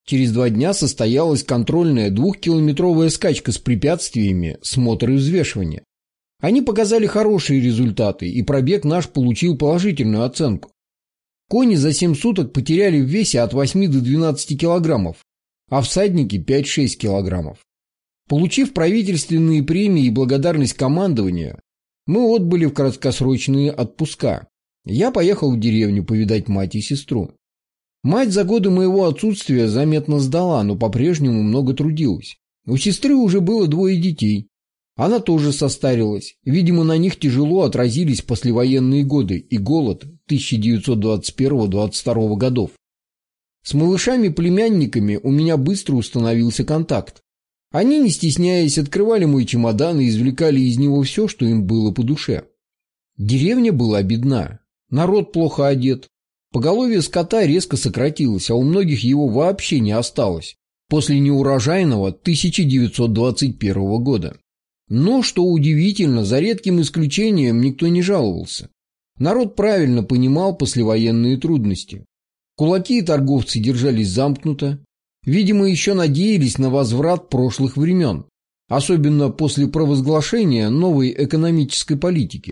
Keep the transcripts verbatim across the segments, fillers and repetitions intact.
Через два дня состоялась контрольная двухкилометровая скачка с препятствиями, смотр и взвешивание. Они показали хорошие результаты, и пробег наш получил положительную оценку. Кони за семь суток потеряли в весе от восьми до двенадцати килограммов, а всадники пять-шесть килограммов. Получив правительственные премии и благодарность командования, мы отбыли в краткосрочные отпуска. Я поехал в деревню повидать мать и сестру. Мать за годы моего отсутствия заметно сдала, но по-прежнему много трудилась. У сестры уже было двое детей. Она тоже состарилась. Видимо, на них тяжело отразились послевоенные годы и голод тысяча девятьсот двадцать первого — двадцать второго годов. С малышами-племянниками у меня быстро установился контакт. Они, не стесняясь, открывали мой чемодан и извлекали из него все, что им было по душе. Деревня была бедна. Народ плохо одет. Поголовье скота резко сократилось, а у многих его вообще не осталось после неурожайного тысяча девятьсот двадцать первого года. Но, что удивительно, за редким исключением никто не жаловался. Народ правильно понимал послевоенные трудности. Кулаки и торговцы держались замкнуто. Видимо, еще надеялись на возврат прошлых времен, особенно после провозглашения новой экономической политики.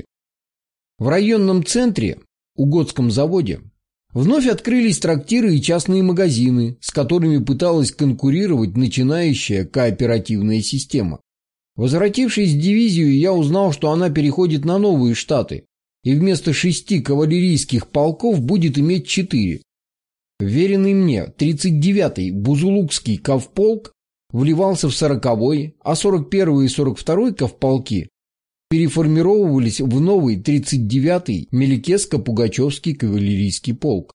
В районном центре, Угодском заводе, вновь открылись трактиры и частные магазины, с которыми пыталась конкурировать начинающая кооперативная система. Возвратившись в дивизию, я узнал, что она переходит на новые штаты, и вместо шести кавалерийских полков будет иметь четыре. Веренный мне тридцать девятый Бузулукский кавполк вливался в сороковой, а сорок первый и сорок второй кавполки переформировывались в новый тридцать девятый Меликеско-Пугачевский кавалерийский полк.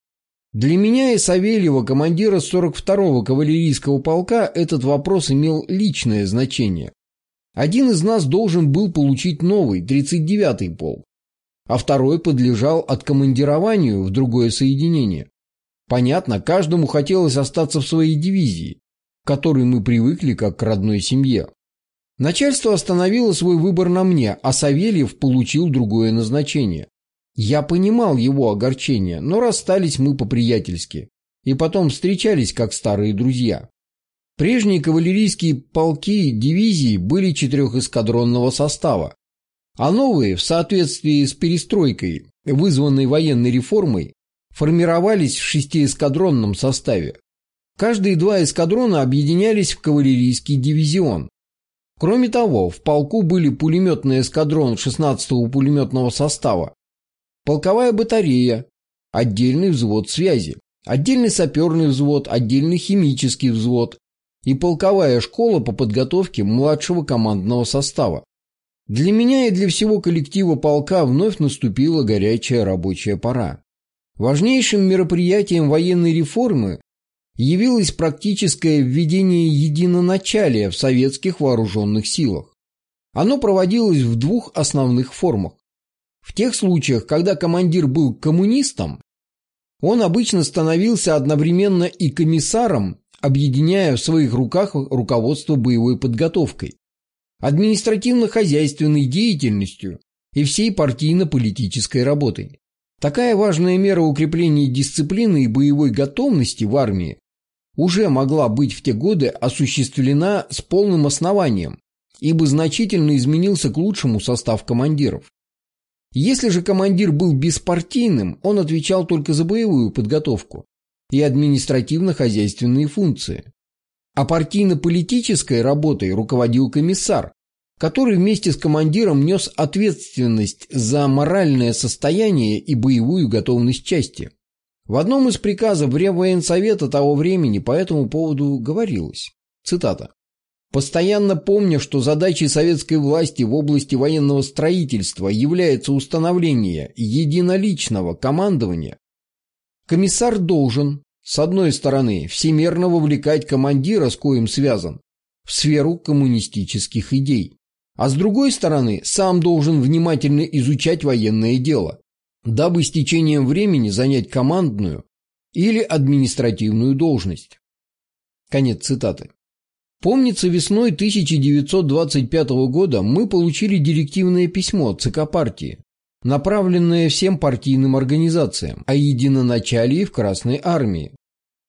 Для меня и Савельева, командира сорок второго кавалерийского полка, этот вопрос имел личное значение. Один из нас должен был получить новый, тридцать девятый полк, а второй подлежал откомандированию в другое соединение. Понятно, каждому хотелось остаться в своей дивизии, к которой мы привыкли как к родной семье. Начальство остановило свой выбор на мне, а Савельев получил другое назначение. Я понимал его огорчение, но расстались мы по-приятельски, и потом встречались как старые друзья. Прежние кавалерийские полки дивизии были четырехэскадронного состава, а новые, в соответствии с перестройкой, вызванной военной реформой, формировались в шестиэскадронном составе. Каждые два эскадрона объединялись в кавалерийский дивизион. Кроме того, в полку были пулеметный эскадрон шестнадцатого пулеметного состава, полковая батарея, отдельный взвод связи, отдельный саперный взвод, отдельный химический взвод и полковая школа по подготовке младшего командного состава. Для меня и для всего коллектива полка вновь наступила горячая рабочая пора. Важнейшим мероприятием военной реформы явилось практическое введение единоначалия в советских вооруженных силах. Оно проводилось в двух основных формах. В тех случаях, когда командир был коммунистом, он обычно становился одновременно и комиссаром, объединяя в своих руках руководство боевой подготовкой, административно-хозяйственной деятельностью и всей партийно-политической работой. Такая важная мера укрепления дисциплины и боевой готовности в армии уже могла быть в те годы осуществлена с полным основанием, ибо значительно изменился к лучшему состав командиров. Если же командир был беспартийным, он отвечал только за боевую подготовку и административно-хозяйственные функции. А партийно-политической работой руководил комиссар, который вместе с командиром нес ответственность за моральное состояние и боевую готовность части. В одном из приказов Реввоенсовета того времени по этому поводу говорилось, цитата: «Постоянно помня, что задачей советской власти в области военного строительства является установление единоличного командования, комиссар должен, с одной стороны, всемерно вовлекать командира, с коим связан, в сферу коммунистических идей, а с другой стороны, сам должен внимательно изучать военное дело, дабы с течением времени занять командную или административную должность». Конец цитаты. Помнится, весной тысяча девятьсот двадцать пятого года мы получили директивное письмо ЦК партии, направленное всем партийным организациям о единоначалии в Красной армии.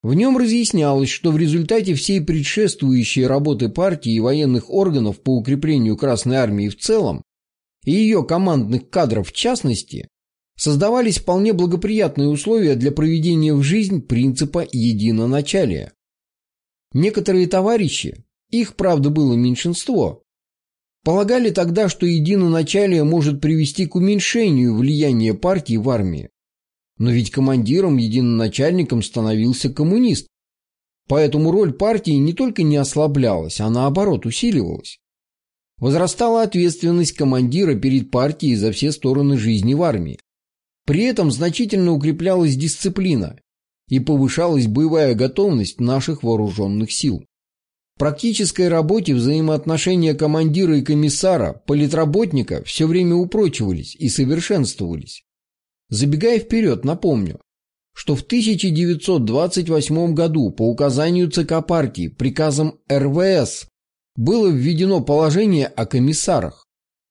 В нем разъяснялось, что в результате всей предшествующей работы партии и военных органов по укреплению Красной Армии в целом и ее командных кадров в частности, создавались вполне благоприятные условия для проведения в жизнь принципа единоначалия. Некоторые товарищи, их, правда, было меньшинство, полагали тогда, что единоначалие может привести к уменьшению влияния партии в армии. Но ведь командиром-единоначальником становился коммунист, поэтому роль партии не только не ослаблялась, а наоборот усиливалась. Возрастала ответственность командира перед партией за все стороны жизни в армии. При этом значительно укреплялась дисциплина и повышалась боевая готовность наших вооруженных сил. В практической работе взаимоотношения командира и комиссара, политработника все время упрочивались и совершенствовались. Забегая вперед, напомню, что в тысяча девятьсот двадцать восьмом году по указанию ЦК партии приказом эр вэ эс было введено положение о комиссарах,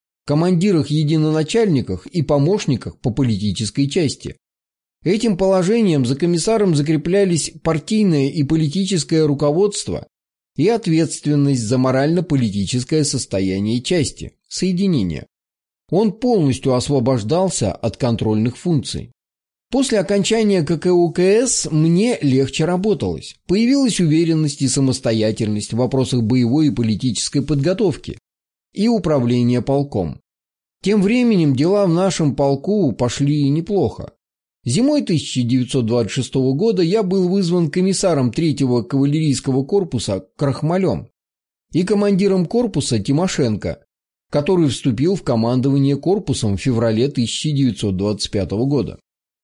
командирах-единоначальниках и помощниках по политической части. Этим положением за комиссаром закреплялись партийное и политическое руководство и ответственность за морально-политическое состояние части, соединения. Он полностью освобождался от контрольных функций. После окончания ка ка у ка эс мне легче работалось. Появилась уверенность и самостоятельность в вопросах боевой и политической подготовки и управления полком. Тем временем дела в нашем полку пошли неплохо. Зимой тысяча девятьсот двадцать шестого года я был вызван комиссаром третьего кавалерийского корпуса Крахмалем и командиром корпуса Тимошенко, который вступил в командование корпусом в феврале тысяча девятьсот двадцать пятого года.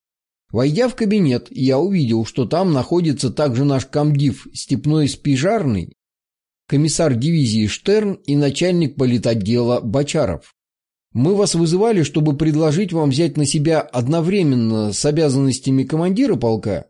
Войдя в кабинет, я увидел, что там находится также наш комдив Степной Спижарный, комиссар дивизии Штерн и начальник политотдела Бочаров. Мы вас вызывали, чтобы предложить вам взять на себя одновременно с обязанностями командира полка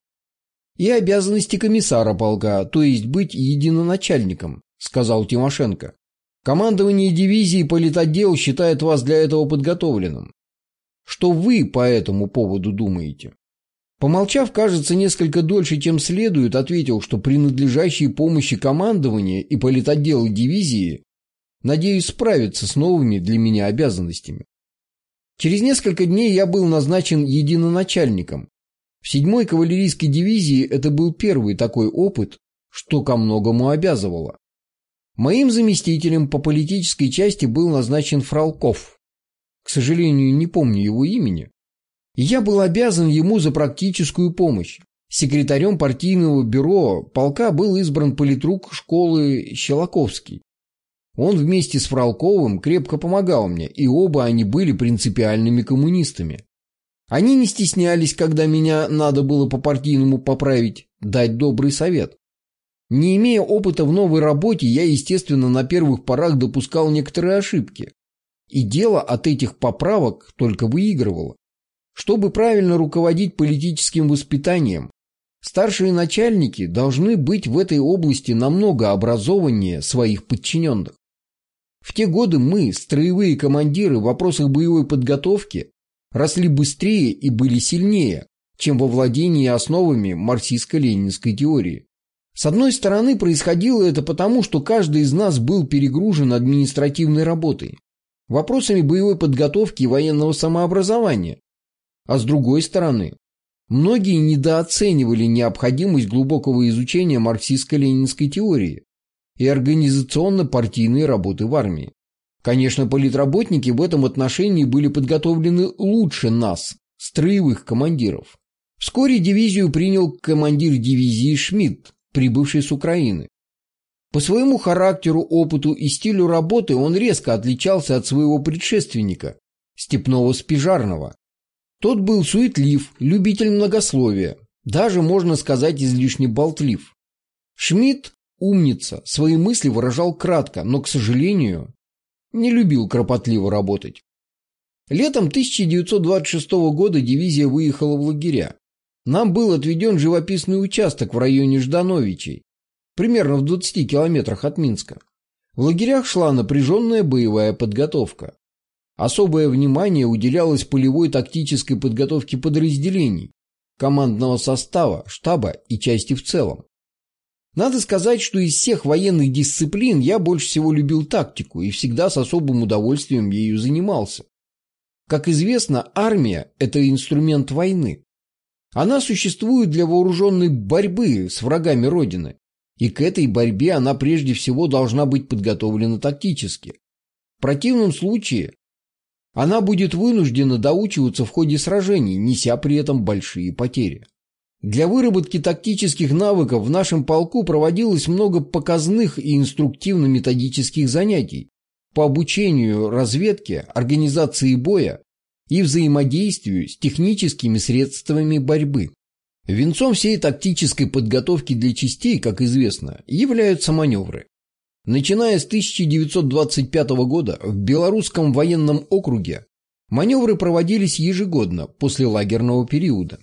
и обязанности комиссара полка, то есть быть единоначальником, сказал Тимошенко. Командование дивизии и политотдел считает вас для этого подготовленным. Что вы по этому поводу думаете? Помолчав, кажется, несколько дольше, чем следует, ответил, что при надлежащей помощи командования и политотдела дивизии надеюсь справиться с новыми для меня обязанностями. Через несколько дней я был назначен единоначальником. В седьмой кавалерийской дивизии это был первый такой опыт, что ко многому обязывало. Моим заместителем по политической части был назначен Фролков. К сожалению, не помню его имени. И я был обязан ему за практическую помощь. Секретарем партийного бюро полка был избран политрук школы Щелоковский. Он вместе с Фролковым крепко помогал мне, и оба они были принципиальными коммунистами. Они не стеснялись, когда меня надо было по-партийному поправить, дать добрый совет. Не имея опыта в новой работе, я, естественно, на первых порах допускал некоторые ошибки. И дело от этих поправок только выигрывало. Чтобы правильно руководить политическим воспитанием, старшие начальники должны быть в этой области намного образованнее своих подчиненных. В те годы мы, строевые командиры, в вопросах боевой подготовки росли быстрее и были сильнее, чем во владении основами марксистско-ленинской теории. С одной стороны, происходило это потому, что каждый из нас был перегружен административной работой, вопросами боевой подготовки и военного самообразования. А с другой стороны, многие недооценивали необходимость глубокого изучения марксистско-ленинской теории и организационно-партийной работы в армии. Конечно, политработники в этом отношении были подготовлены лучше нас, строевых командиров. Вскоре дивизию принял командир дивизии Шмидт, прибывший с Украины. По своему характеру, опыту и стилю работы он резко отличался от своего предшественника, Степного Спижарного. Тот был суетлив, любитель многословия, даже, можно сказать, излишне болтлив. Шмидт, умница, свои мысли выражал кратко, но, к сожалению, не любил кропотливо работать. Летом тысяча девятьсот двадцать шестого года дивизия выехала в лагеря. Нам был отведен живописный участок в районе Ждановичей, примерно в двадцати километрах от Минска. В лагерях шла напряженная боевая подготовка. Особое внимание уделялось полевой тактической подготовке подразделений, командного состава, штаба и части в целом. Надо сказать, что из всех военных дисциплин я больше всего любил тактику и всегда с особым удовольствием ею занимался. Как известно, армия – это инструмент войны. Она существует для вооруженной борьбы с врагами Родины, и к этой борьбе она прежде всего должна быть подготовлена тактически. В противном случае она будет вынуждена доучиваться в ходе сражений, неся при этом большие потери. Для выработки тактических навыков в нашем полку проводилось много показных и инструктивно-методических занятий по обучению разведке, организации боя и взаимодействию с техническими средствами борьбы. Венцом всей тактической подготовки для частей, как известно, являются маневры. Начиная с тысяча девятьсот двадцать пятого года в Белорусском военном округе маневры проводились ежегодно после лагерного периода.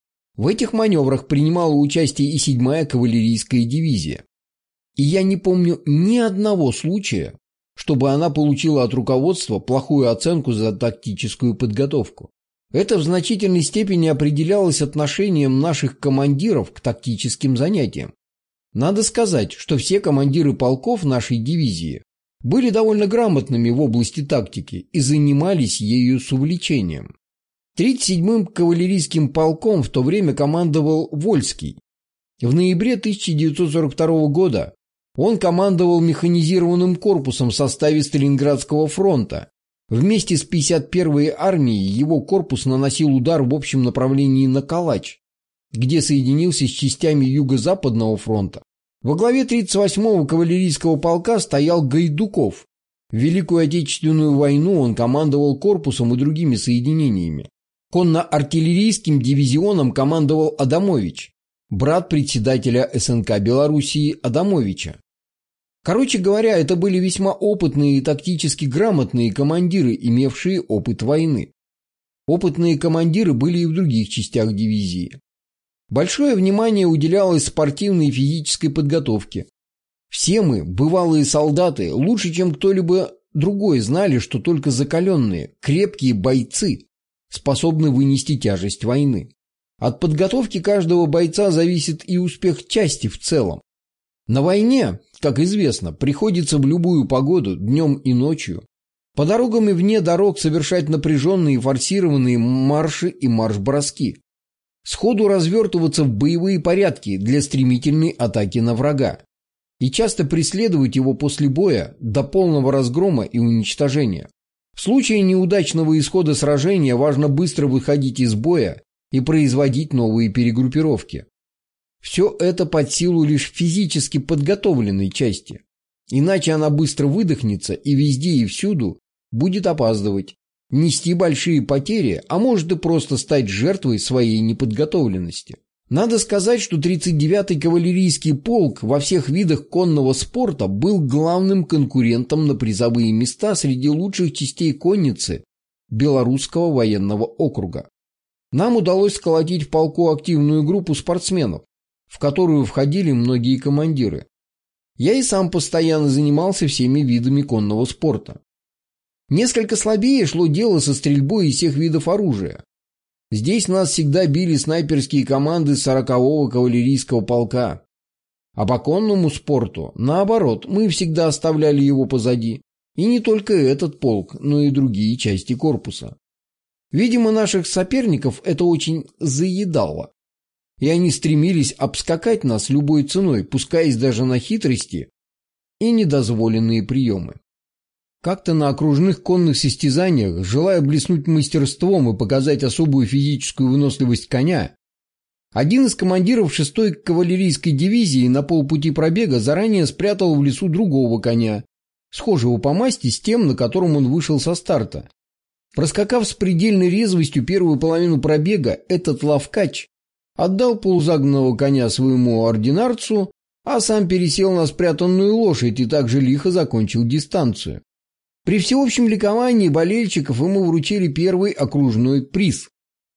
В этих маневрах принимала участие и седьмая кавалерийская дивизия. И я не помню ни одного случая, чтобы она получила от руководства плохую оценку за тактическую подготовку. Это в значительной степени определялось отношением наших командиров к тактическим занятиям. Надо сказать, что все командиры полков нашей дивизии были довольно грамотными в области тактики и занимались ею с увлечением. тридцать седьмым кавалерийским полком в то время командовал Вольский. В ноябре тысяча девятьсот сорок второго года он командовал механизированным корпусом в составе Сталинградского фронта. Вместе с пятьдесят первой армией его корпус наносил удар в общем направлении на Калач, где соединился с частями Юго-Западного фронта. Во главе тридцать восьмого кавалерийского полка стоял Гайдуков. В Великую Отечественную войну он командовал корпусом и другими соединениями. Конно-артиллерийским дивизионом командовал Адамович, брат председателя эс эн ка Белоруссии Адамовича. Короче говоря, это были весьма опытные и тактически грамотные командиры, имевшие опыт войны. Опытные командиры были и в других частях дивизии. Большое внимание уделялось спортивной и физической подготовке. Все мы, бывалые солдаты, лучше, чем кто-либо другой, знали, что только закаленные, крепкие бойцы способны вынести тяжесть войны. От подготовки каждого бойца зависит и успех части в целом. На войне, как известно, приходится в любую погоду, днем и ночью, по дорогам и вне дорог совершать напряженные и форсированные марши и марш-броски. Сходу развертываться в боевые порядки для стремительной атаки на врага и часто преследовать его после боя до полного разгрома и уничтожения. В случае неудачного исхода сражения важно быстро выходить из боя и производить новые перегруппировки. Все это под силу лишь физически подготовленной части, иначе она быстро выдохнется и везде и всюду будет опаздывать, нести большие потери, а может и просто стать жертвой своей неподготовленности. Надо сказать, что тридцать девятый кавалерийский полк во всех видах конного спорта был главным конкурентом на призовые места среди лучших частей конницы Белорусского военного округа. Нам удалось сколотить в полку активную группу спортсменов, в которую входили многие командиры. Я и сам постоянно занимался всеми видами конного спорта. Несколько слабее шло дело со стрельбой из всех видов оружия. Здесь нас всегда били снайперские команды сорокового кавалерийского полка. А по конному спорту, наоборот, мы всегда оставляли его позади. И не только этот полк, но и другие части корпуса. Видимо, наших соперников это очень заедало. И они стремились обскакать нас любой ценой, пускаясь даже на хитрости и недозволенные приемы. Как-то на окружных конных состязаниях, желая блеснуть мастерством и показать особую физическую выносливость коня, один из командиров шестой кавалерийской дивизии на полпути пробега заранее спрятал в лесу другого коня, схожего по масти с тем, на котором он вышел со старта. Проскакав с предельной резвостью первую половину пробега, этот лавкач отдал полузагнанного коня своему ординарцу, а сам пересел на спрятанную лошадь и также лихо закончил дистанцию. При всеобщем ликовании болельщиков ему вручили первый окружной приз.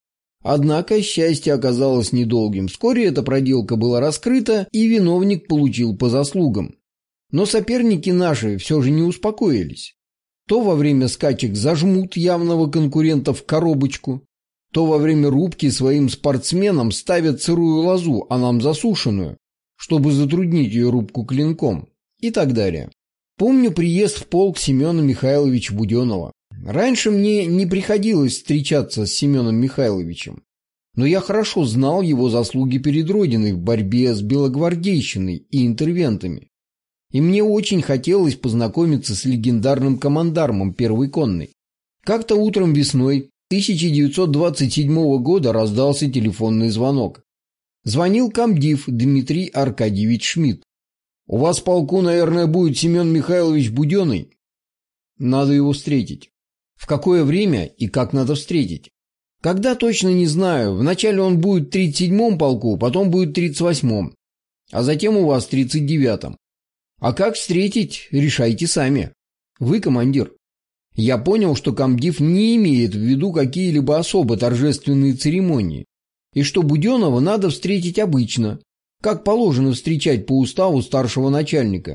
Однако счастье оказалось недолгим. Вскоре эта проделка была раскрыта, и виновник получил по заслугам. Но соперники наши все же не успокоились. То во время скачек зажмут явного конкурента в коробочку, то во время рубки своим спортсменам ставят сырую лозу, а нам засушенную, чтобы затруднить ее рубку клинком и так далее. Помню приезд в полк Семена Михайловича Буденова. Раньше мне не приходилось встречаться с Семеном Михайловичем, но я хорошо знал его заслуги перед Родиной в борьбе с белогвардейщиной и интервентами. И мне очень хотелось познакомиться с легендарным командармом первой конной. Как-то утром весной тысяча девятьсот двадцать седьмого года раздался телефонный звонок. Звонил комдив Дмитрий Аркадьевич Шмидт. «У вас в полку, наверное, будет Семен Михайлович Буденный. Надо его встретить». В какое время и как надо встретить? Когда, точно не знаю. Вначале он будет в тридцать седьмом полку, потом будет в тридцать восьмом, а затем у вас в тридцать девятом. А как встретить, решайте сами. Вы командир. Я понял, что комдив не имеет в виду какие-либо особо торжественные церемонии, и что Буденова надо встретить обычно, как положено встречать по уставу старшего начальника.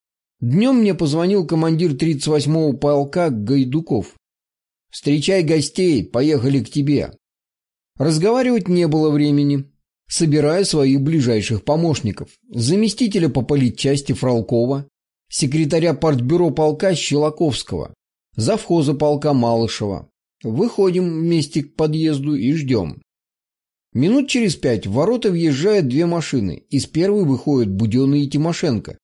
Днем мне позвонил командир тридцать восьмого полка Гайдуков. «Встречай гостей, поехали к тебе». Разговаривать не было времени. Собираю своих ближайших помощников. Заместителя по политчасти Фролкова, секретаря партбюро полка Щелоковского, завхоза полка Малышева. Выходим вместе к подъезду и ждем. Минут через пять в ворота въезжают две машины. Из первой выходят Буденный и Тимошенко.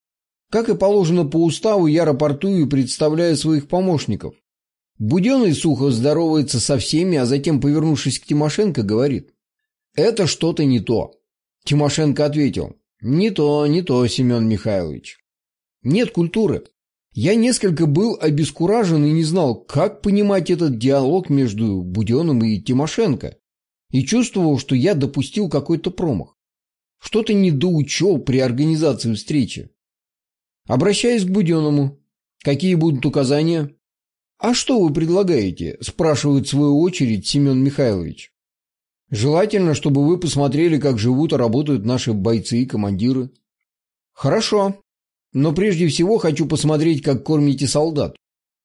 Как и положено по уставу, я рапортую и представляю своих помощников. Буденный сухо здоровается со всеми, а затем, повернувшись к Тимошенко, говорит: «Это что-то не то». Тимошенко ответил: «Не то, не то, Семен Михайлович». Нет культуры. Я несколько был обескуражен и не знал, как понимать этот диалог между Буденным и Тимошенко, и чувствовал, что я допустил какой-то промах. Что-то недоучел при организации встречи. Обращаюсь к Буденному. «Какие будут указания?» «А что вы предлагаете?» – спрашивает в свою очередь Семен Михайлович. «Желательно, чтобы вы посмотрели, как живут и работают наши бойцы и командиры». «Хорошо, но прежде всего хочу посмотреть, как кормите солдат».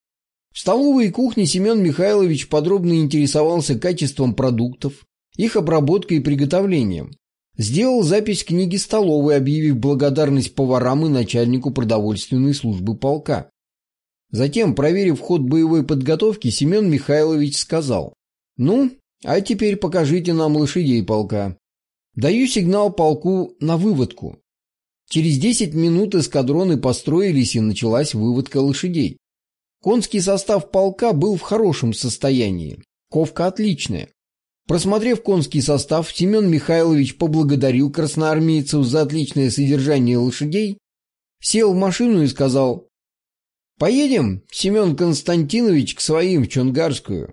В столовой и кухне Семен Михайлович подробно интересовался качеством продуктов, их обработкой и приготовлением. Сделал запись в книге столовой, объявив благодарность поварам и начальнику продовольственной службы полка. Затем, проверив ход боевой подготовки, Семен Михайлович сказал: «Ну, а теперь покажите нам лошадей полка». Даю сигнал полку на выводку. Через десять минут эскадроны построились, и началась выводка лошадей. Конский состав полка был в хорошем состоянии, ковка отличная. Просмотрев конский состав, Семен Михайлович поблагодарил красноармейцев за отличное содержание лошадей, сел в машину и сказал: «Поедем, Семен Константинович, к своим в Чонгарскую».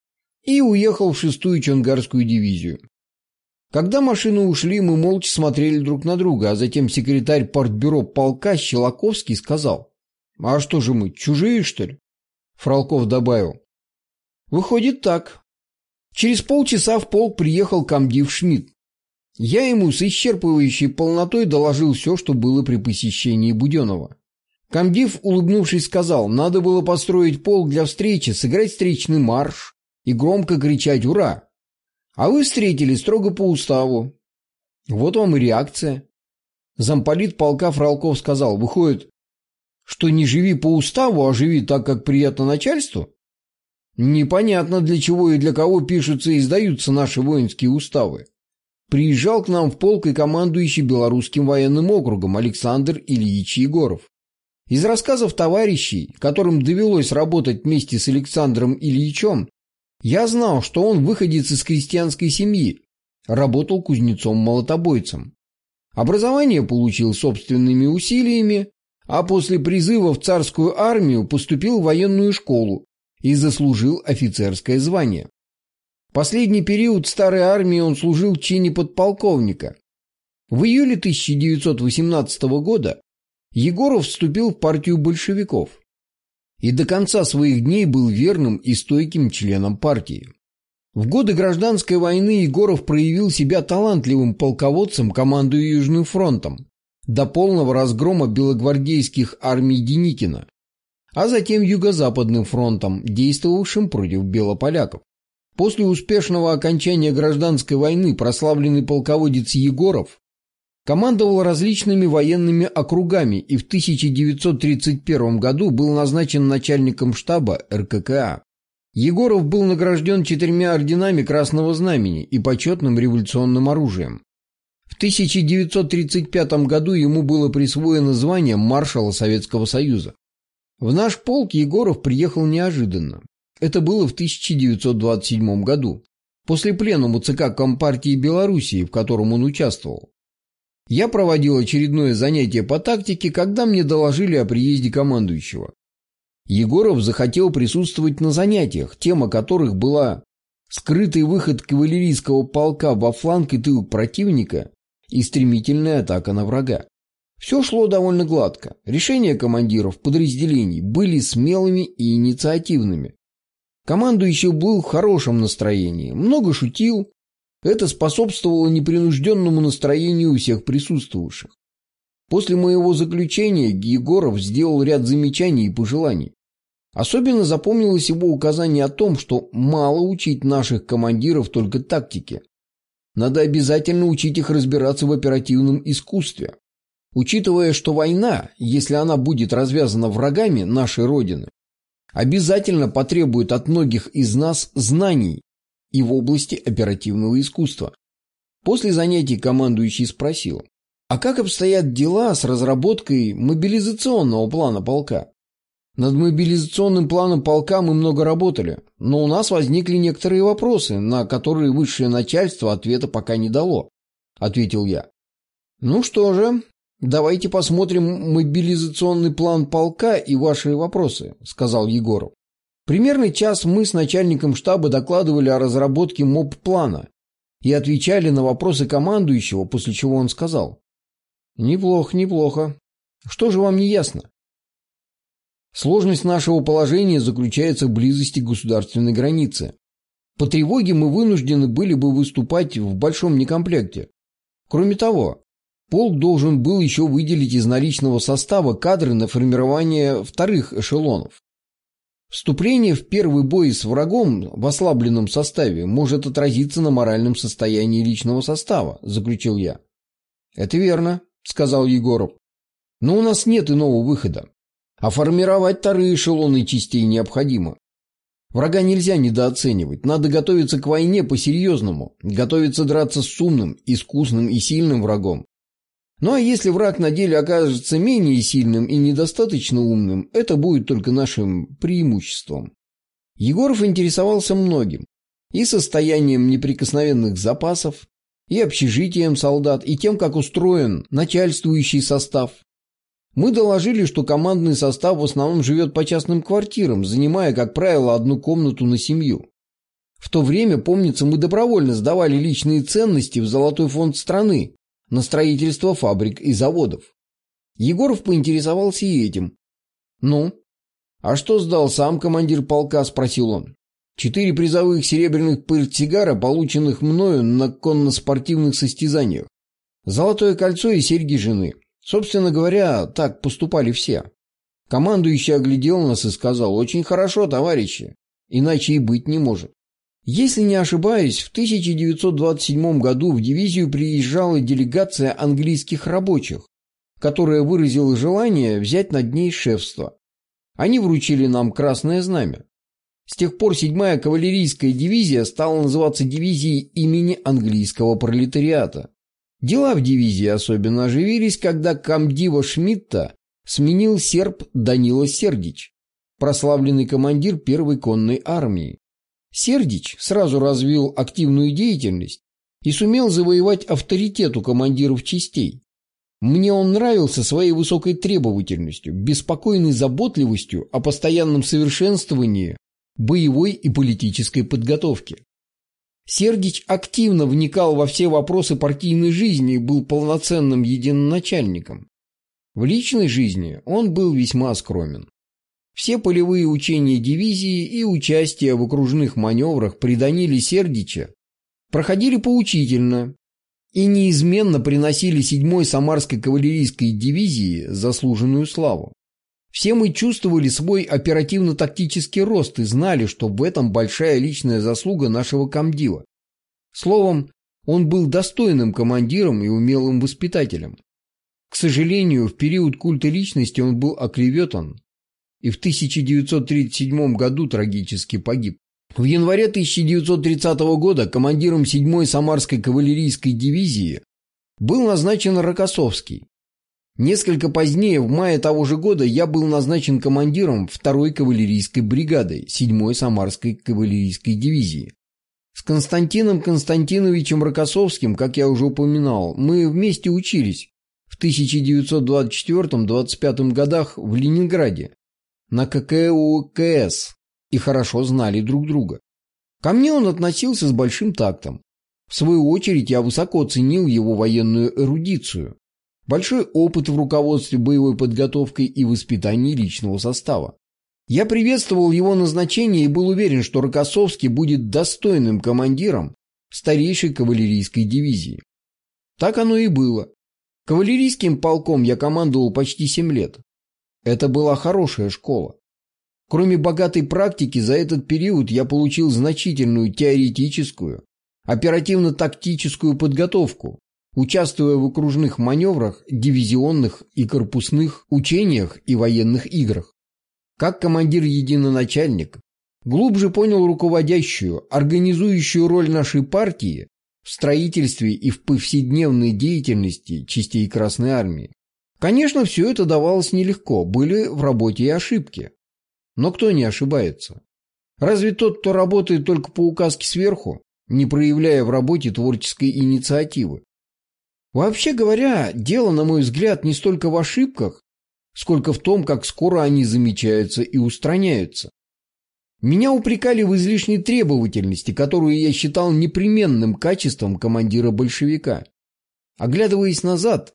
И уехал в шестую Чонгарскую дивизию. Когда машины ушли, мы молча смотрели друг на друга, а затем секретарь партбюро полка Щелоковский сказал: «А что же мы, чужие, что ли?» Фролков добавил: «Выходит так». Через полчаса в полк приехал комдив Шмидт. Я ему с исчерпывающей полнотой доложил все, что было при посещении Буденова. Комдив, улыбнувшись, сказал: «Надо было построить полк для встречи, сыграть встречный марш и громко кричать «Ура!». А вы встретили строго по уставу. Вот вам и реакция». Замполит полка Фролков сказал: «Выходит, что не живи по уставу, а живи так, как приятно начальству?» Непонятно, для чего и для кого пишутся и издаются наши воинские уставы. Приезжал к нам в полк и командующий Белорусским военным округом Александр Ильич Егоров. Из рассказов товарищей, которым довелось работать вместе с Александром Ильичем, я знал, что он выходец из крестьянской семьи, работал кузнецом-молотобойцем. Образование получил собственными усилиями, а после призыва в царскую армию поступил в военную школу и заслужил офицерское звание. Последний период в старой армии он служил в чине подполковника. В июле тысяча девятьсот восемнадцатого года Егоров вступил в партию большевиков и до конца своих дней был верным и стойким членом партии. В годы гражданской войны Егоров проявил себя талантливым полководцем, командуя Южным фронтом, до полного разгрома белогвардейских армий Деникина, а затем Юго-Западным фронтом, действовавшим против белополяков. После успешного окончания гражданской войны прославленный полководец Егоров командовал различными военными округами и в тысяча девятьсот тридцать первом году был назначен начальником штаба эр ка ка а. Егоров был награжден четырьмя орденами Красного Знамени и почетным революционным оружием. В тысяча девятьсот тридцать пятом году ему было присвоено звание маршала Советского Союза. В наш полк Егоров приехал неожиданно. Это было в тысяча девятьсот двадцать седьмом году, после пленума ЦК Компартии Белоруссии, в котором он участвовал. Я проводил очередное занятие по тактике, когда мне доложили о приезде командующего. Егоров захотел присутствовать на занятиях, тема которых была скрытый выход кавалерийского полка во фланг и тыл противника и стремительная атака на врага. Все шло довольно гладко. Решения командиров подразделений были смелыми и инициативными. Командующий был в хорошем настроении, много шутил. Это способствовало непринужденному настроению у всех присутствовавших. После моего заключения Егоров сделал ряд замечаний и пожеланий. Особенно запомнилось его указание о том, что мало учить наших командиров только тактике. Надо обязательно учить их разбираться в оперативном искусстве. Учитывая, что война, если она будет развязана врагами нашей Родины, обязательно потребует от многих из нас знаний и в области оперативного искусства. После занятий командующий спросил: а как обстоят дела с разработкой мобилизационного плана полка? Над мобилизационным планом полка мы много работали, но у нас возникли некоторые вопросы, на которые высшее начальство ответа пока не дало, ответил я. Ну что же, давайте посмотрим мобилизационный план полка и ваши вопросы, сказал Егоров. Примерно час мы с начальником штаба докладывали о разработке моб-плана и отвечали на вопросы командующего, после чего он сказал: неплохо, неплохо. Что же вам не ясно? Сложность нашего положения заключается в близости к государственной границе. По тревоге мы вынуждены были бы выступать в большом некомплекте. Кроме того, полк должен был еще выделить из наличного состава кадры на формирование вторых эшелонов. Вступление в первый бой с врагом в ослабленном составе может отразиться на моральном состоянии личного состава, заключил я. Это верно, сказал Егоров. Но у нас нет иного выхода. А формировать вторые эшелоны частей необходимо. Врага нельзя недооценивать. Надо готовиться к войне по-серьезному. Готовиться драться с умным, искусным и сильным врагом. Ну а если враг на деле окажется менее сильным и недостаточно умным, это будет только нашим преимуществом. Егоров интересовался многим. И состоянием неприкосновенных запасов, и общежитием солдат, и тем, как устроен начальствующий состав. Мы доложили, что командный состав в основном живет по частным квартирам, занимая, как правило, одну комнату на семью. В то время, помнится, мы добровольно сдавали личные ценности в золотой фонд страны на строительство фабрик и заводов. Егоров поинтересовался и этим. «Ну, а что сдал сам командир полка?» – спросил он. «Четыре призовых серебряных портсигара, полученных мною на конно-спортивных состязаниях. Золотое кольцо и серьги жены. Собственно говоря, так поступали все». Командующий оглядел нас и сказал: «Очень хорошо, товарищи, иначе и быть не может». Если не ошибаюсь, в тысяча девятьсот двадцать седьмом году в дивизию приезжала делегация английских рабочих, которая выразила желание взять над ней шефство. Они вручили нам красное знамя. С тех пор седьмая кавалерийская дивизия стала называться дивизией имени английского пролетариата. Дела в дивизии особенно оживились, когда комдива Шмидта сменил серб Данила Сердич, прославленный командир первой конной армии. Сердич сразу развил активную деятельность и сумел завоевать авторитет у командиров частей. Мне он нравился своей высокой требовательностью, беспокойной заботливостью о постоянном совершенствовании боевой и политической подготовки. Сердич активно вникал во все вопросы партийной жизни и был полноценным единоначальником. В личной жизни он был весьма скромен. Все полевые учения дивизии и участие в окружных маневрах при Даниле Сердиче проходили поучительно и неизменно приносили седьмой Самарской кавалерийской дивизии заслуженную славу. Все мы чувствовали свой оперативно-тактический рост и знали, что в этом большая личная заслуга нашего комдива. Словом, он был достойным командиром и умелым воспитателем. К сожалению, в период культа личности он был оклеветан и в тысяча девятьсот тридцать седьмом году трагически погиб. В январе тысяча девятьсот тридцатого года командиром седьмой Самарской кавалерийской дивизии был назначен Рокоссовский. Несколько позднее, в мае того же года, я был назначен командиром второй кавалерийской бригады седьмой Самарской кавалерийской дивизии. С Константином Константиновичем Рокоссовским, как я уже упоминал, мы вместе учились в тысяча девятьсот двадцать четвёртом — двадцать пятом годах в Ленинграде на ка ка у ка эс и хорошо знали друг друга. Ко мне он относился с большим тактом. В свою очередь я высоко ценил его военную эрудицию, большой опыт в руководстве боевой подготовкой и воспитании личного состава. Я приветствовал его назначение и был уверен, что Рокоссовский будет достойным командиром старейшей кавалерийской дивизии. Так оно и было. Кавалерийским полком я командовал почти семь лет. Это была хорошая школа. Кроме богатой практики, за этот период я получил значительную теоретическую, оперативно-тактическую подготовку, участвуя в окружных маневрах, дивизионных и корпусных учениях и военных играх. Как командир-единоначальник, глубже понял руководящую, организующую роль нашей партии в строительстве и в повседневной деятельности частей Красной Армии. Конечно, все это давалось нелегко, были в работе и ошибки. Но кто не ошибается? Разве тот, кто работает только по указке сверху, не проявляя в работе творческой инициативы? Вообще говоря, дело, на мой взгляд, не столько в ошибках, сколько в том, как скоро они замечаются и устраняются. Меня упрекали в излишней требовательности, которую я считал непременным качеством командира-большевика. Оглядываясь назад,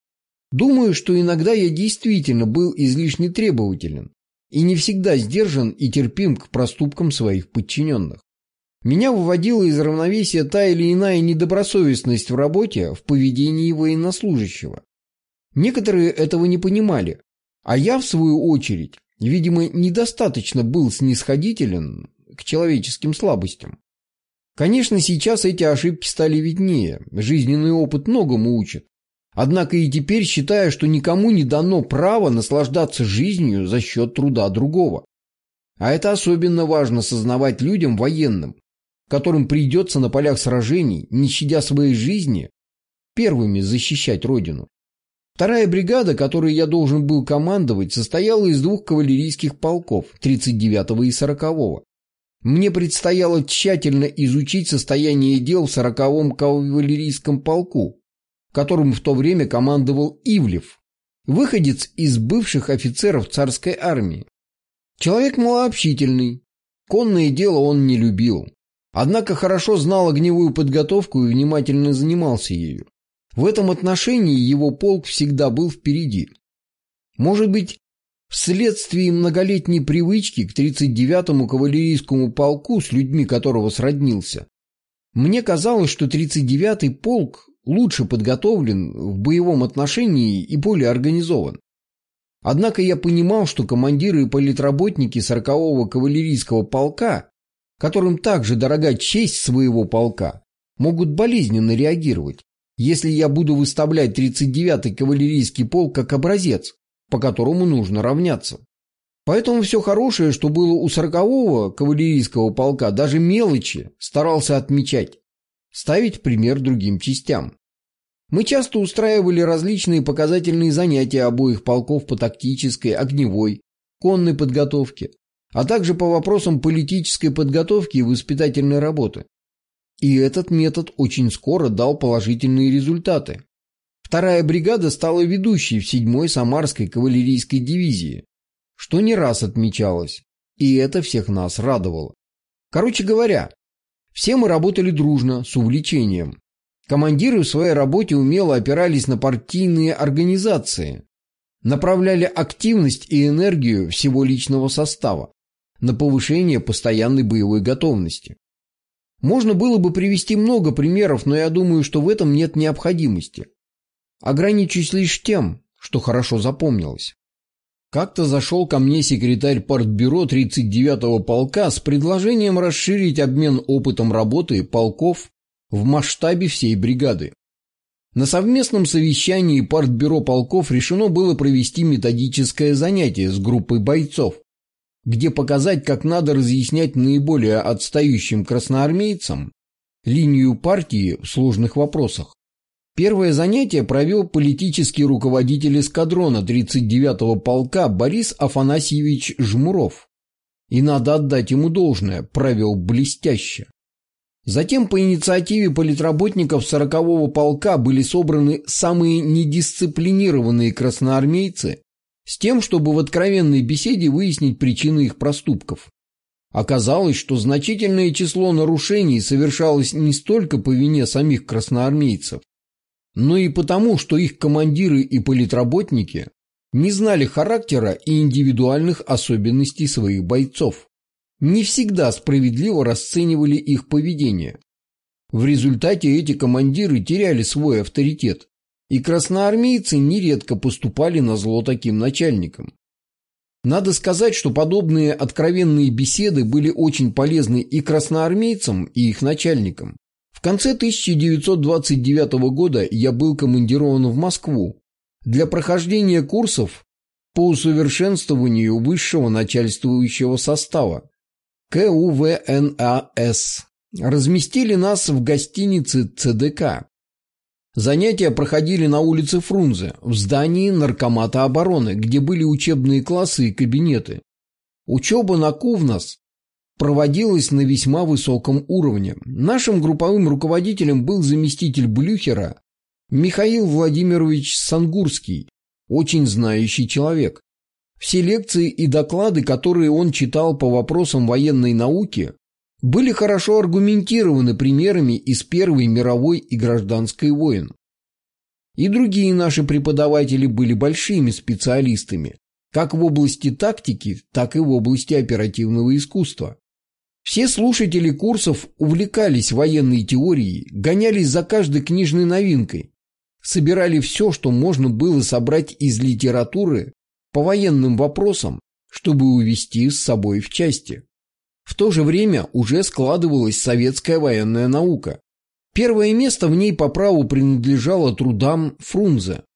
думаю, что иногда я действительно был излишне требователен и не всегда сдержан и терпим к проступкам своих подчиненных. Меня выводила из равновесия та или иная недобросовестность в работе, в поведении военнослужащего. Некоторые этого не понимали, а я, в свою очередь, видимо, недостаточно был снисходителен к человеческим слабостям. Конечно, сейчас эти ошибки стали виднее, жизненный опыт многому учит. Однако и теперь считаю, что никому не дано право наслаждаться жизнью за счет труда другого. А это особенно важно сознавать людям военным, которым придется на полях сражений, не щадя своей жизни, первыми защищать Родину. Вторая бригада, которой я должен был командовать, состояла из двух кавалерийских полков, тридцать девятого и сорокового. Мне предстояло тщательно изучить состояние дел в сороковом кавалерийском полку, которым в то время командовал Ивлев, выходец из бывших офицеров царской армии. Человек малообщительный, конное дело он не любил, однако хорошо знал огневую подготовку и внимательно занимался ею. В этом отношении его полк всегда был впереди. Может быть, вследствие многолетней привычки к тридцать девятому кавалерийскому полку, с людьми которого сроднился, мне казалось, что тридцать девятый полк лучше подготовлен в боевом отношении и более организован. Однако я понимал, что командиры и политработники сорокового кавалерийского полка, которым также дорога честь своего полка, могут болезненно реагировать, если я буду выставлять тридцать девятый кавалерийский полк как образец, по которому нужно равняться. Поэтому все хорошее, что было у сорокового кавалерийского полка, даже мелочи, старался отмечать, ставить в пример другим частям. Мы часто устраивали различные показательные занятия обоих полков по тактической, огневой, конной подготовке, а также по вопросам политической подготовки и воспитательной работы. И этот метод очень скоро дал положительные результаты. Вторая бригада стала ведущей в седьмой Самарской кавалерийской дивизии, что не раз отмечалось, и это всех нас радовало. Короче говоря, все мы работали дружно, с увлечением. Командиры в своей работе умело опирались на партийные организации, направляли активность и энергию всего личного состава на повышение постоянной боевой готовности. Можно было бы привести много примеров, но я думаю, что в этом нет необходимости. Ограничусь лишь тем, что хорошо запомнилось. Как-то зашел ко мне секретарь партбюро тридцать девятого полка с предложением расширить обмен опытом работы полков в масштабе всей бригады. На совместном совещании партбюро полков решено было провести методическое занятие с группой бойцов, где показать, как надо разъяснять наиболее отстающим красноармейцам линию партии в сложных вопросах. Первое занятие провел политический руководитель эскадрона тридцать девятого полка Борис Афанасьевич Жмуров. И надо отдать ему должное, провел блестяще. Затем по инициативе политработников сорокового полка были собраны самые недисциплинированные красноармейцы с тем, чтобы в откровенной беседе выяснить причины их проступков. Оказалось, что значительное число нарушений совершалось не столько по вине самих красноармейцев, но и потому, что их командиры и политработники не знали характера и индивидуальных особенностей своих бойцов, не всегда справедливо расценивали их поведение. В результате эти командиры теряли свой авторитет, и красноармейцы нередко поступали назло таким начальникам. Надо сказать, что подобные откровенные беседы были очень полезны и красноармейцам, и их начальникам. В конце тысяча девятьсот двадцать девятого года я был командирован в Москву для прохождения курсов по усовершенствованию высшего начальствующего состава ка у вэ эн а эс. Разместили нас в гостинице цэ дэ ка. Занятия проходили на улице Фрунзе, в здании Наркомата обороны, где были учебные классы и кабинеты. Учеба на КУВНАС проводилась на весьма высоком уровне. Нашим групповым руководителем был заместитель Блюхера Михаил Владимирович Сангурский, очень знающий человек. Все лекции и доклады, которые он читал по вопросам военной науки, были хорошо аргументированы примерами из Первой мировой и гражданской войн. И другие наши преподаватели были большими специалистами, как в области тактики, так и в области оперативного искусства. Все слушатели курсов увлекались военной теорией, гонялись за каждой книжной новинкой, собирали все, что можно было собрать из литературы по военным вопросам, чтобы увезти с собой в части. В то же время уже складывалась советская военная наука. Первое место в ней по праву принадлежало трудам Фрунзе.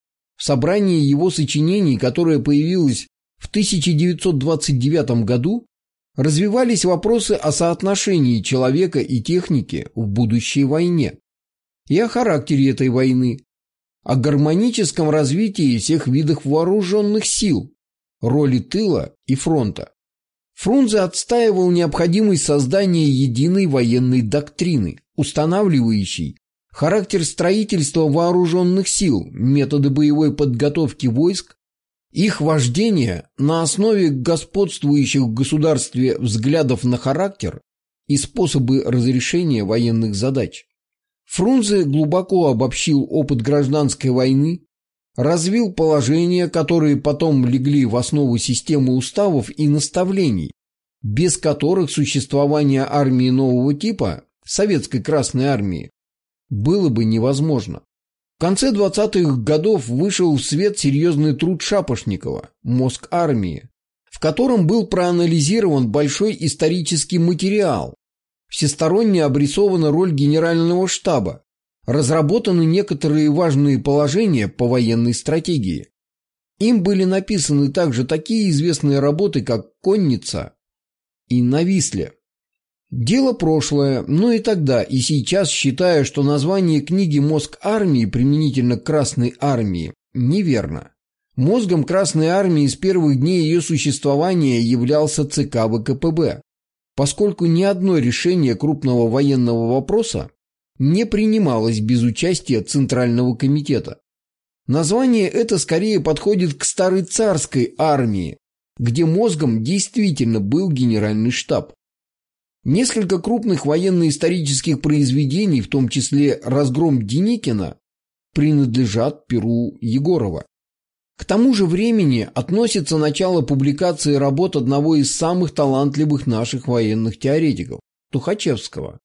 В собрании его сочинений, которое появилось в тысяча девятьсот двадцать девятом году, развивались вопросы о соотношении человека и техники в будущей войне и о характере этой войны, о гармоническом развитии всех видов вооруженных сил, роли тыла и фронта. Фрунзе отстаивал необходимость создания единой военной доктрины, устанавливающей характер строительства вооруженных сил, методы боевой подготовки войск, их вождение на основе господствующих в государстве взглядов на характер и способы разрешения военных задач. Фрунзе глубоко обобщил опыт гражданской войны, развил положения, которые потом легли в основу системы уставов и наставлений, без которых существование армии нового типа, Советской Красной Армии, было бы невозможно. В конце двадцатых годов вышел в свет серьезный труд Шапошникова «Мозг армии», в котором был проанализирован большой исторический материал, всесторонне обрисована роль Генерального штаба, разработаны некоторые важные положения по военной стратегии. Им были написаны также такие известные работы, как «Конница» и «На Висле». Дело прошлое, но и тогда, и сейчас считаю, что название книги «Мозг армии» применительно к Красной армии неверно. Мозгом Красной армии с первых дней ее существования являлся цэ ка вэ ка пэ бэ, поскольку ни одно решение крупного военного вопроса не принималось без участия Центрального комитета. Название это скорее подходит к старой царской армии, где мозгом действительно был Генеральный штаб. Несколько крупных военно-исторических произведений, в том числе «Разгром Деникина», принадлежат перу Егорова. К тому же времени относится начало публикации работ одного из самых талантливых наших военных теоретиков – Тухачевского.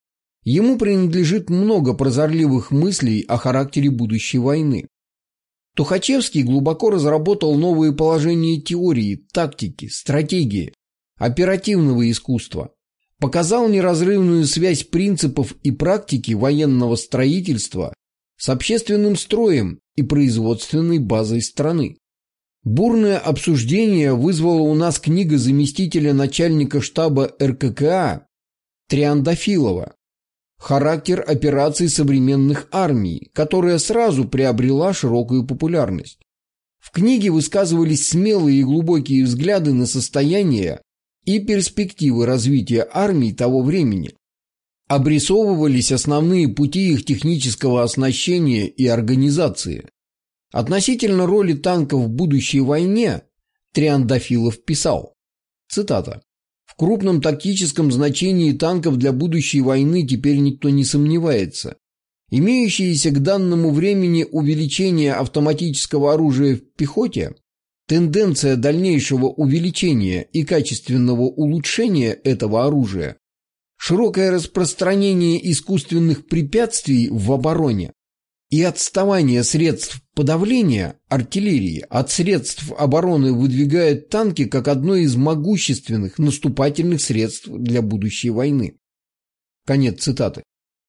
Ему принадлежит много прозорливых мыслей о характере будущей войны. Тухачевский глубоко разработал новые положения теории, тактики, стратегии, оперативного искусства, показал неразрывную связь принципов и практики военного строительства с общественным строем и производственной базой страны. Бурное обсуждение вызвала у нас книга заместителя начальника штаба эр ка ка а Триандафилова «Характер операций современных армий», которая сразу приобрела широкую популярность. В книге высказывались смелые и глубокие взгляды на состояние и перспективы развития армий того времени. Обрисовывались основные пути их технического оснащения и организации. Относительно роли танков в будущей войне Триандафилов писал, цитата, «В крупном тактическом значении танков для будущей войны теперь никто не сомневается. Имеющееся к данному времени увеличение автоматического оружия в пехоте, тенденция дальнейшего увеличения и качественного улучшения этого оружия, широкое распространение искусственных препятствий в обороне и отставание средств подавления артиллерии от средств обороны выдвигает танки как одно из могущественных наступательных средств для будущей войны». Конец цитаты.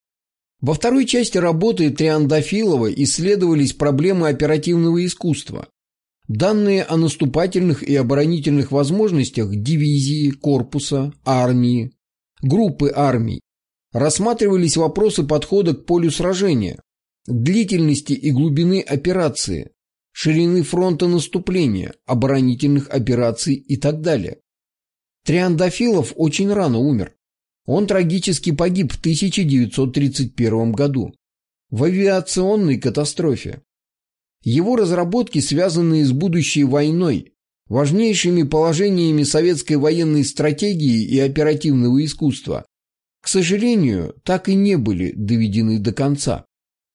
Во второй части работы Триандафилова исследовались проблемы оперативного искусства. Данные о наступательных и оборонительных возможностях дивизии, корпуса, армии, группы армий. Рассматривались вопросы подхода к полю сражения, длительности и глубины операции, ширины фронта наступления, оборонительных операций и так далее. Триандафилов очень рано умер. Он трагически погиб в тысяча девятьсот тридцать первом году в авиационной катастрофе. Его разработки, связанные с будущей войной, важнейшими положениями советской военной стратегии и оперативного искусства, к сожалению, так и не были доведены до конца.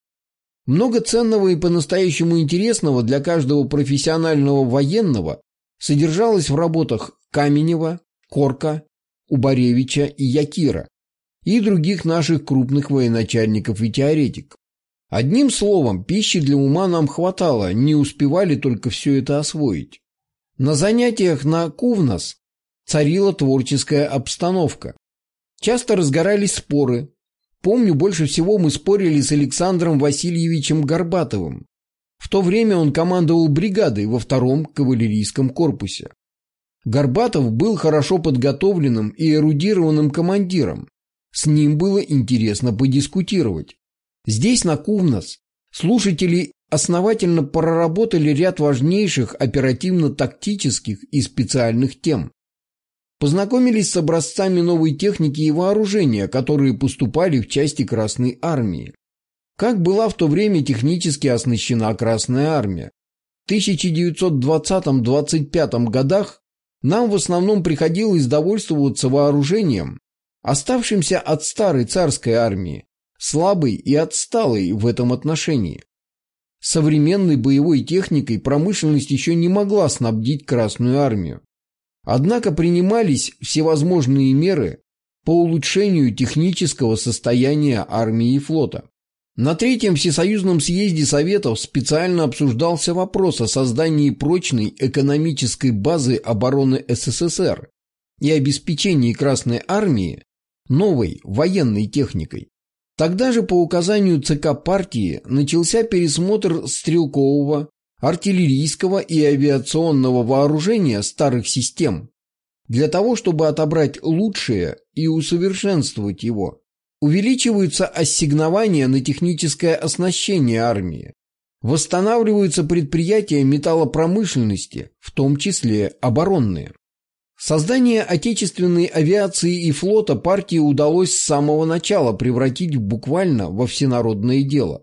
Много ценного и по-настоящему интересного для каждого профессионального военного содержалось в работах Каменева, Корка, Убаревича и Якира и других наших крупных военачальников и теоретиков. Одним словом, пищи для ума нам хватало, не успевали только все это освоить. На занятиях на Кувнас царила творческая обстановка. Часто разгорались споры. Помню, больше всего мы спорили с Александром Васильевичем Горбатовым. В то время он командовал бригадой во втором кавалерийском корпусе. Горбатов был хорошо подготовленным и эрудированным командиром. С ним было интересно подискутировать. Здесь, на Кувнас, слушатели основательно проработали ряд важнейших оперативно-тактических и специальных тем. Познакомились с образцами новой техники и вооружения, которые поступали в части Красной Армии. Как была в то время технически оснащена Красная Армия? В тысяча девятьсот двадцатом — двадцать пятом годах нам в основном приходилось довольствоваться вооружением, оставшимся от старой царской армии, слабой и отсталой в этом отношении. Современной боевой техникой промышленность еще не могла снабдить Красную Армию. Однако принимались всевозможные меры по улучшению технического состояния армии и флота. На Третьем Всесоюзном съезде Советов специально обсуждался вопрос о создании прочной экономической базы обороны эс эс эс эр и обеспечении Красной Армии новой военной техникой. Тогда же по указанию ЦК партии начался пересмотр стрелкового, артиллерийского и авиационного вооружения старых систем для того, чтобы отобрать лучшее и усовершенствовать его. Увеличиваются ассигнования на техническое оснащение армии. Восстанавливаются предприятия металлопромышленности, в том числе оборонные. Создание отечественной авиации и флота партии удалось с самого начала превратить буквально во всенародное дело.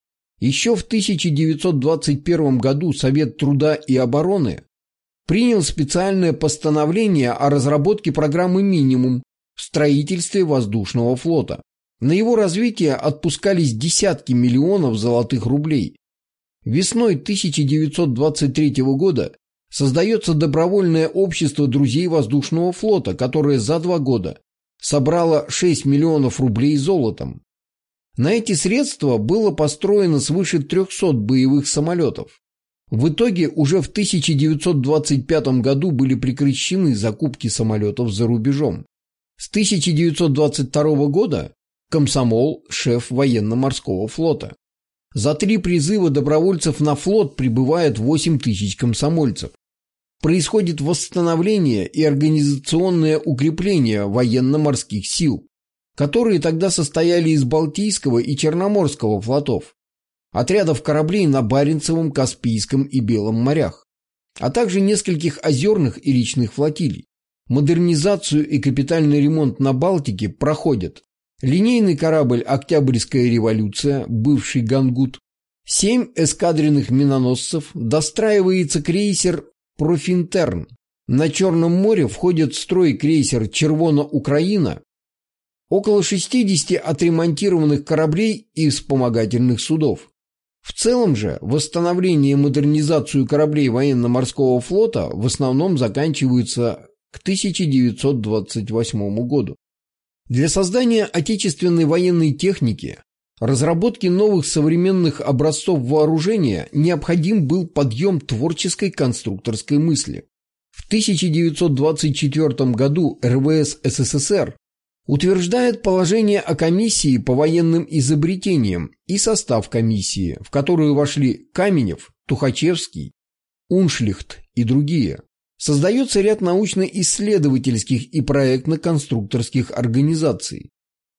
Еще в тысяча девятьсот двадцать первом году Совет труда и обороны принял специальное постановление о разработке программы «Минимум» в строительстве воздушного флота. На его развитие отпускались десятки миллионов золотых рублей. Весной тысяча девятьсот двадцать третьего года создается добровольное общество друзей воздушного флота, которое за два года собрало шесть миллионов рублей золотом. На эти средства было построено свыше трехсот боевых самолетов. В итоге уже в тысяча девятьсот двадцать пятом году были прекращены закупки самолетов за рубежом. С тысяча девятьсот двадцать второго года комсомол – шеф военно-морского флота. За три призыва добровольцев на флот прибывает восемь тысяч комсомольцев. Происходит восстановление и организационное укрепление военно-морских сил, которые тогда состояли из Балтийского и Черноморского флотов, отрядов кораблей на Баренцевом, Каспийском и Белом морях, а также нескольких озерных и речных флотилий. Модернизацию и капитальный ремонт на Балтике проходят линейный корабль «Октябрьская революция», бывший «Гангут», семь эскадренных миноносцев, достраивается крейсер «Профинтерн». На Черном море входит в строй крейсер «Червона Украина», около шестидесяти отремонтированных кораблей и вспомогательных судов. В целом же восстановление и модернизацию кораблей военно-морского флота в основном заканчиваются к тысяча девятьсот двадцать восьмому году. Для создания отечественной военной техники, разработки новых современных образцов вооружения необходим был подъем творческой конструкторской мысли. В тысяча девятьсот двадцать четвёртом году эр вэ эс эс эс эс эр утверждает положение о комиссии по военным изобретениям и состав комиссии, в которую вошли Каменев, Тухачевский, Уншлихт и другие. Создается ряд научно-исследовательских и проектно-конструкторских организаций.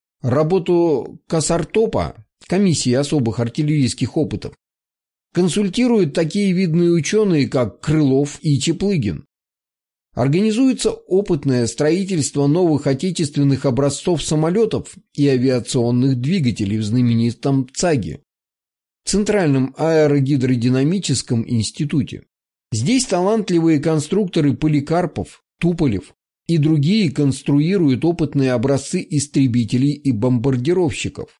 Работу Касартопа, комиссии особых артиллерийских опытов, консультируют такие видные ученые, как Крылов и Чеплыгин. Организуется опытное строительство новых отечественных образцов самолетов и авиационных двигателей в знаменитом ЦАГе, Центральном аэрогидродинамическом институте. Здесь талантливые конструкторы Поликарпов, Туполев и другие конструируют опытные образцы истребителей и бомбардировщиков.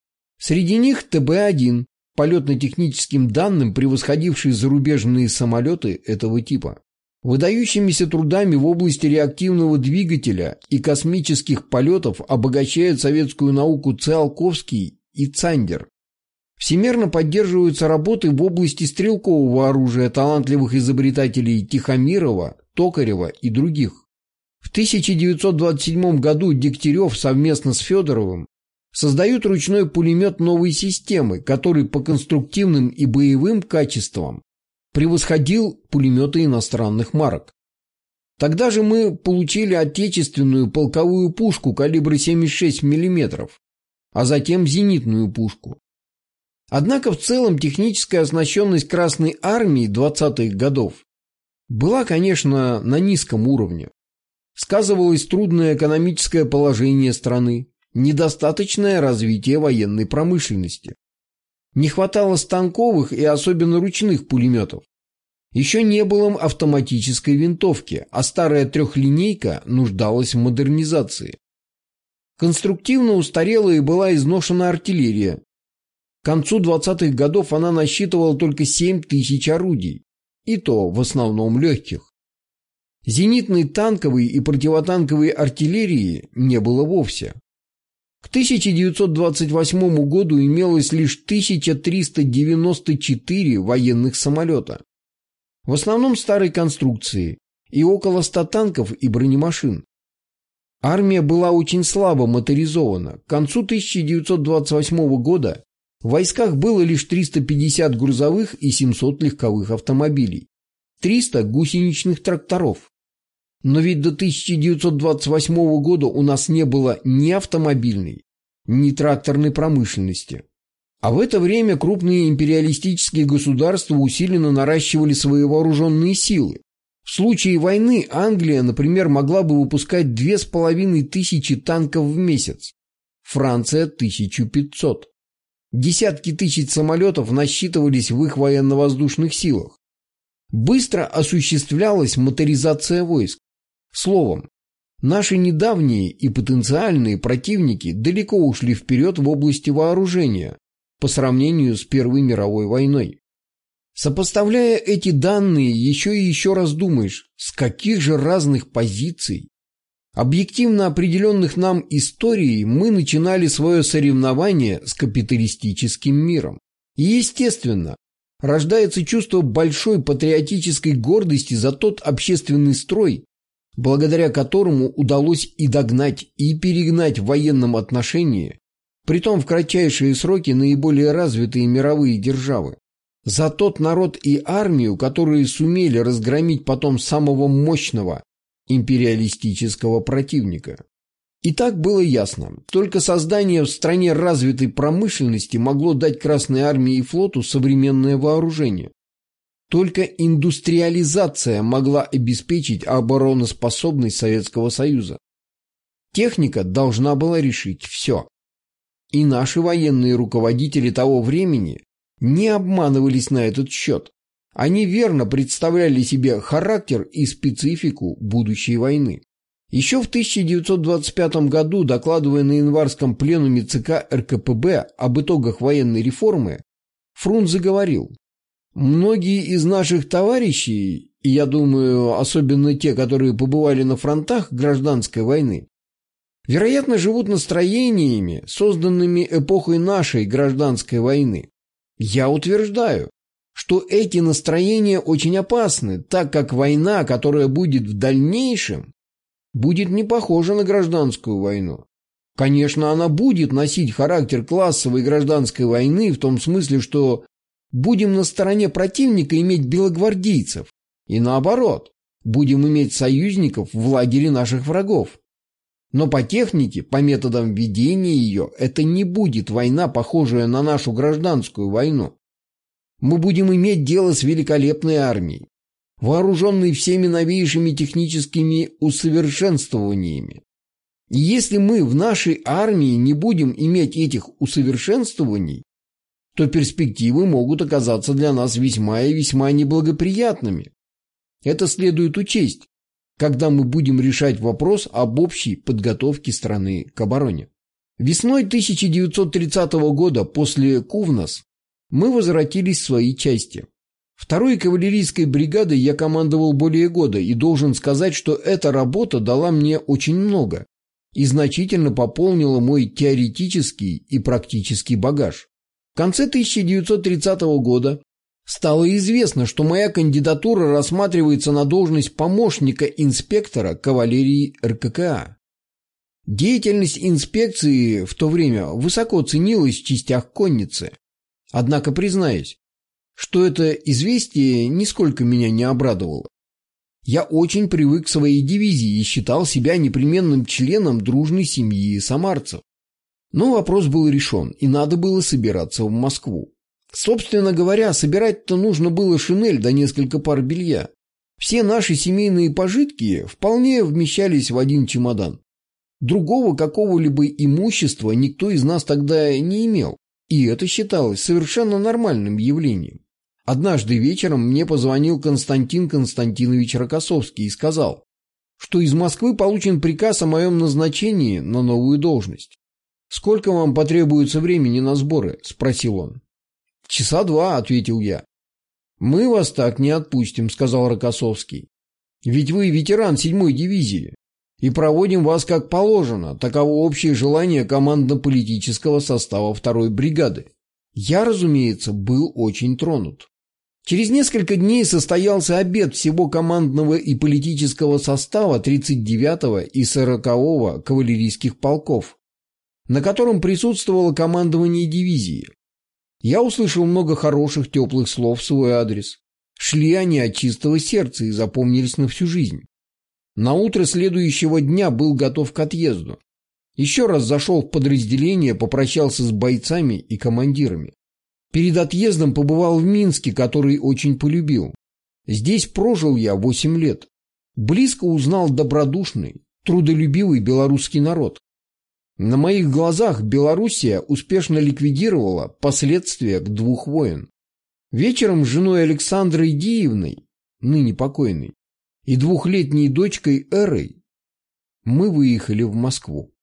Среди них Тэ Бэ один, полетно-техническим данным превосходивший зарубежные самолеты этого типа. Выдающимися трудами в области реактивного двигателя и космических полетов обогащают советскую науку Циолковский и Цандер. Всемирно поддерживаются работы в области стрелкового оружия талантливых изобретателей Тихомирова, Токарева и других. В тысяча девятьсот двадцать седьмом году Дегтярев совместно с Федоровым создают ручной пулемет новой системы, который по конструктивным и боевым качествам превосходил пулеметы иностранных марок. Тогда же мы получили отечественную полковую пушку калибра семьдесят шесть миллиметров, а затем зенитную пушку. Однако в целом техническая оснащенность Красной Армии двадцатых годов была, конечно, на низком уровне. Сказывалось трудное экономическое положение страны, недостаточное развитие военной промышленности. Не хватало станковых и особенно ручных пулеметов. Еще не было автоматической винтовки, а старая трехлинейка нуждалась в модернизации. Конструктивно устарела и была изношена артиллерия. К концу двадцатых годов она насчитывала только семь тысяч орудий, и то в основном легких. Зенитной танковой и противотанковой артиллерии не было вовсе. К тысяча девятьсот двадцать восьмому году имелось лишь тысяча триста девяносто четыре военных самолета, в основном старой конструкции, и около ста танков и бронемашин. Армия была очень слабо моторизована. К концу тысяча девятьсот двадцать восьмого года в войсках было лишь триста пятьдесят грузовых и семьсот легковых автомобилей, триста гусеничных тракторов. Но ведь до тысяча девятьсот двадцать восьмого года у нас не было ни автомобильной, ни тракторной промышленности. А в это время крупные империалистические государства усиленно наращивали свои вооруженные силы. В случае войны Англия, например, могла бы выпускать две с половиной тысячи танков в месяц, Франция – тысячу пятьсот. Десятки тысяч самолетов насчитывались в их военно-воздушных силах. Быстро осуществлялась моторизация войск. Словом, наши недавние и потенциальные противники далеко ушли вперед в области вооружения по сравнению с Первой мировой войной. Сопоставляя эти данные, еще и еще раз думаешь, с каких же разных позиций, объективно определенных нам историей, мы начинали свое соревнование с капиталистическим миром. И естественно, рождается чувство большой патриотической гордости за тот общественный строй, благодаря которому удалось и догнать, и перегнать в военном отношении, притом в кратчайшие сроки, наиболее развитые мировые державы. За тот народ и армию, которые сумели разгромить потом самого мощного империалистического противника. И так было ясно, только создание в стране развитой промышленности могло дать Красной армии и флоту современное вооружение. Только индустриализация могла обеспечить обороноспособность Советского Союза. Техника должна была решить все. И наши военные руководители того времени не обманывались на этот счет. Они верно представляли себе характер и специфику будущей войны. Еще в тысяча девятьсот двадцать пятом году, докладывая на январском пленуме ЦК эр ка пэ бэ об итогах военной реформы, Фрунзе говорил: «Многие из наших товарищей, и я думаю, особенно те, которые побывали на фронтах гражданской войны, вероятно, живут настроениями, созданными эпохой нашей гражданской войны. Я утверждаю, что эти настроения очень опасны, так как война, которая будет в дальнейшем, будет не похожа на гражданскую войну. Конечно, она будет носить характер классовой гражданской войны в том смысле, что будем на стороне противника иметь белогвардейцев, и наоборот, будем иметь союзников в лагере наших врагов. Но по технике, по методам ведения ее, это не будет война, похожая на нашу гражданскую войну. Мы будем иметь дело с великолепной армией, вооруженной всеми новейшими техническими усовершенствованиями. И если мы в нашей армии не будем иметь этих усовершенствований, то перспективы могут оказаться для нас весьма и весьма неблагоприятными. Это следует учесть, когда мы будем решать вопрос об общей подготовке страны к обороне. Весной тысяча девятьсот тридцатого года после Кувнас мы возвратились в свои части. Второй кавалерийской бригадой я командовал более года и должен сказать, что эта работа дала мне очень много и значительно пополнила мой теоретический и практический багаж. В конце тысяча девятьсот тридцатого года стало известно, что моя кандидатура рассматривается на должность помощника инспектора кавалерии эр ка ка а. Деятельность инспекции в то время высоко ценилась в частях конницы. Однако признаюсь, что это известие нисколько меня не обрадовало. Я очень привык к своей дивизии и считал себя непременным членом дружной семьи самарцев. Но вопрос был решен, и надо было собираться в Москву. Собственно говоря, собирать-то нужно было шинель да несколько пар белья. Все наши семейные пожитки вполне вмещались в один чемодан. Другого какого-либо имущества никто из нас тогда не имел, и это считалось совершенно нормальным явлением. Однажды вечером мне позвонил Константин Константинович Рокоссовский и сказал, что из Москвы получен приказ о моем назначении на новую должность. «Сколько вам потребуется времени на сборы?» – спросил он. «Часа два», – ответил я. «Мы вас так не отпустим», – сказал Рокоссовский. «Ведь вы ветеран седьмой дивизии, и проводим вас как положено, таково общее желание командно-политического состава второй бригады». Я, разумеется, был очень тронут. Через несколько дней состоялся обед всего командного и политического состава тридцать девятого и сорокового кавалерийских полков, на котором присутствовало командование дивизии. Я услышал много хороших, теплых слов в свой адрес. Шли они от чистого сердца и запомнились на всю жизнь. На утро следующего дня был готов к отъезду. Еще раз зашел в подразделение, попрощался с бойцами и командирами. Перед отъездом побывал в Минске, который очень полюбил. Здесь прожил я восемь лет. Близко узнал добродушный, трудолюбивый белорусский народ. На моих глазах Белоруссия успешно ликвидировала последствия двух войн. Вечером с женой Александрой Диевной, ныне покойной, и двухлетней дочкой Эрой мы выехали в Москву.